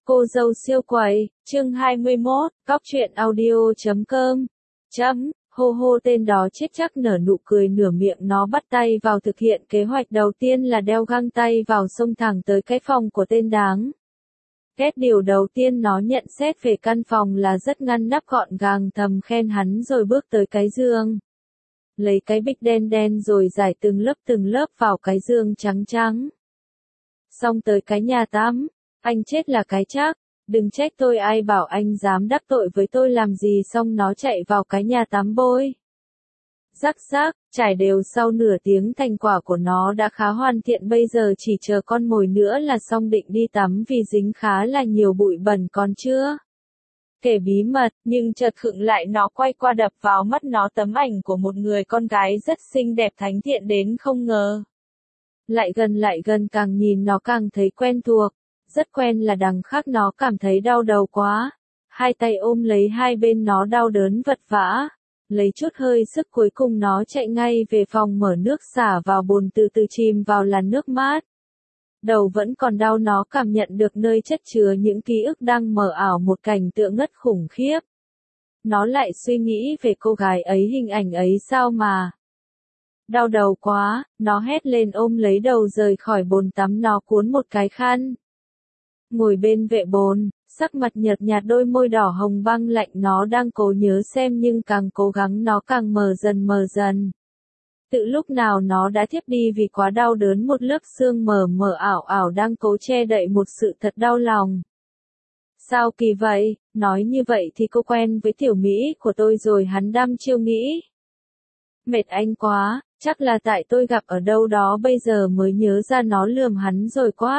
Cô dâu siêu quậy, chương 21, cóc truyện audio.com. Hô hô tên đó chết chắc nở nụ cười nửa miệng, nó bắt tay vào thực hiện kế hoạch đầu tiên là đeo găng tay vào xông thẳng tới cái phòng của tên đáng ghét. Điều đầu tiên nó nhận xét về căn phòng là rất ngăn nắp gọn gàng, thầm khen hắn rồi bước tới cái giường. Lấy cái bịch đen đen rồi rải từng lớp vào cái giường trắng trắng. Xong tới cái nhà tắm, anh chết là cái chắc, đừng trách tôi, ai bảo anh dám đắc tội với tôi làm gì. Xong nó chạy vào cái nhà tắm bôi. Rắc rác, trải đều sau nửa tiếng thành quả của nó đã khá hoàn thiện, bây giờ chỉ chờ con mồi nữa là xong, định đi tắm vì dính khá là nhiều bụi bẩn còn chưa kể bí mật, nhưng chợt khựng lại, nó quay qua đập vào mắt nó tấm ảnh của một người con gái rất xinh đẹp thánh thiện đến không ngờ. Lại gần càng nhìn nó càng thấy quen thuộc, rất quen là đằng khác. Nó cảm thấy đau đầu quá, hai tay ôm lấy hai bên, nó đau đớn vật vã. Lấy chút hơi sức cuối cùng nó chạy ngay về phòng, mở nước xả vào bồn, từ từ chìm vào làn nước mát. Đầu vẫn còn đau, nó cảm nhận được nơi chất chứa những ký ức đang mờ ảo, một cảnh tượng ngất khủng khiếp. Nó lại suy nghĩ về cô gái ấy, hình ảnh ấy sao mà đau đầu quá, nó hét lên ôm lấy đầu rời khỏi bồn tắm. Nó cuốn một cái khăn, ngồi bên vệ bồn, sắc mặt nhợt nhạt, đôi môi đỏ hồng băng lạnh. Nó đang cố nhớ xem, nhưng càng cố gắng nó càng mờ dần. Tự lúc nào nó đã thiếp đi vì quá đau đớn, một lớp sương mờ ảo đang cố che đậy một sự thật đau lòng. Sao kỳ vậy, nói như vậy thì cô quen với tiểu Mỹ của tôi rồi. Hắn đăm chiêu nghĩ. Mệt anh quá, chắc là tại tôi gặp ở đâu đó, bây giờ mới nhớ ra. Nó lườm hắn rồi quát.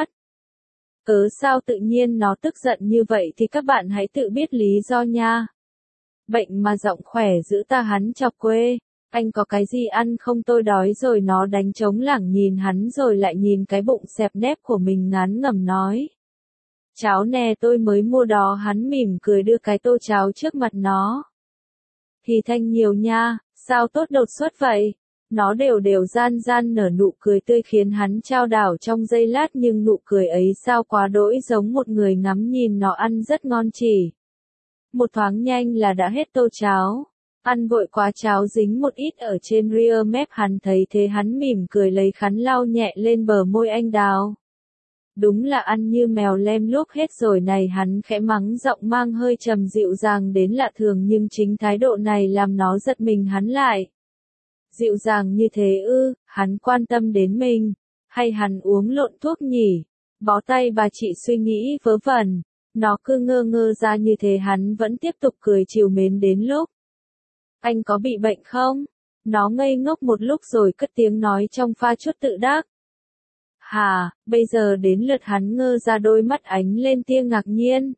Sao tự nhiên nó tức giận như vậy thì các bạn hãy tự biết lý do nha. Bệnh mà giọng khỏe giữ ta, hắn chọc quê. Anh có cái gì ăn không, tôi đói rồi. Nó đánh trống lảng nhìn hắn rồi lại nhìn cái bụng xẹp nép của mình, ngán ngẩm nói. Cháo nè, tôi mới mua đó. Hắn mỉm cười đưa cái tô cháo trước mặt nó. Thì thanh nhiều nha, sao tốt đột xuất vậy? Nó đều gian nở nụ cười tươi khiến hắn trao đảo trong giây lát, nhưng nụ cười ấy sao quá đỗi giống một người ngắm nhìn nó ăn rất ngon, chỉ một thoáng nhanh là đã hết tô cháo. Ăn vội quá, cháo dính một ít ở trên rear mép. Hắn thấy thế hắn mỉm cười lấy khăn lau nhẹ lên bờ môi anh đào. Đúng là ăn như mèo lem luốc hết rồi này. Hắn khẽ mắng, giọng mang hơi trầm dịu dàng đến lạ thường, nhưng chính thái độ này làm nó giật mình. Hắn lại dịu dàng như thế ư? Hắn quan tâm đến mình, hay hắn uống lộn thuốc nhỉ? Bó tay bà chị suy nghĩ vớ vẩn. Nó cứ ngơ ra như thế, hắn vẫn tiếp tục cười trìu mến đến lúc. Anh có bị bệnh không? Nó ngây ngốc một lúc rồi cất tiếng nói trong pha chút tự đắc. Hà, bây giờ đến lượt hắn ngơ ra, đôi mắt ánh lên tia ngạc nhiên.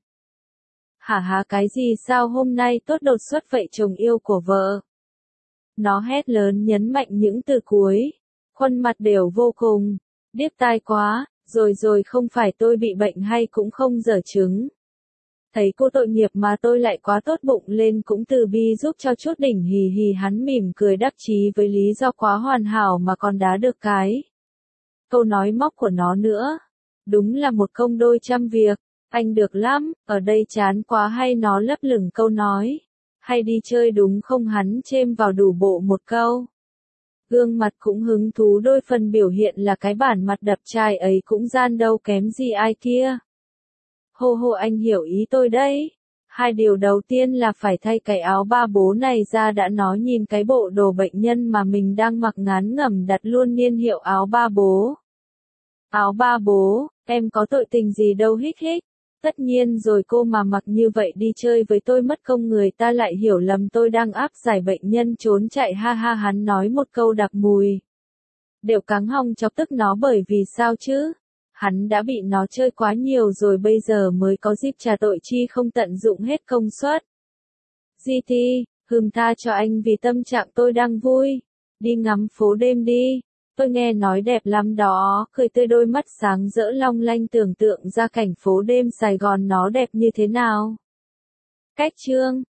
Hả cái gì, sao hôm nay tốt đột xuất vậy, chồng yêu của vợ? Nó hét lớn, nhấn mạnh những từ cuối. Khuôn mặt đều vô cùng điếc tai quá. Rồi không phải tôi bị bệnh hay cũng không dở chứng. Thấy cô tội nghiệp mà tôi lại quá tốt bụng lên, cũng từ bi giúp cho chút đỉnh. Hì. Hắn mỉm cười đắc chí với lý do quá hoàn hảo mà còn đá được cái câu nói móc của nó nữa. Đúng là một công đôi trăm việc. Anh được lắm, ở đây chán quá. Hay nó lấp lửng câu nói. Hay đi chơi đúng không? Hắn chêm vào đủ bộ một câu. Gương mặt cũng hứng thú đôi phần, biểu hiện là cái bản mặt đập trai ấy cũng gian đâu kém gì ai kia. Hô anh hiểu ý tôi đấy. Hai điều đầu tiên là phải thay cái áo ba bố này ra đã. Nó nhìn cái bộ đồ bệnh nhân mà mình đang mặc, ngán ngẩm đặt luôn niên hiệu áo ba bố. Áo ba bố, em có tội tình gì đâu, hích. Tất nhiên rồi, cô mà mặc như vậy đi chơi với tôi mất công, người ta lại hiểu lầm tôi đang áp giải bệnh nhân trốn chạy. Ha. Hắn nói một câu đặc mùi đều cáng họng chọc tức nó, bởi vì sao chứ? Hắn đã bị nó chơi quá nhiều rồi, bây giờ mới có dịp trả tội, chi không tận dụng hết công suất. GT, tha cho anh vì tâm trạng tôi đang vui. Đi ngắm phố đêm đi. Tôi nghe nói đẹp lắm đó, cười tươi, đôi mắt sáng rỡ long lanh, tưởng tượng ra cảnh phố đêm Sài Gòn nó đẹp như thế nào. Cách chương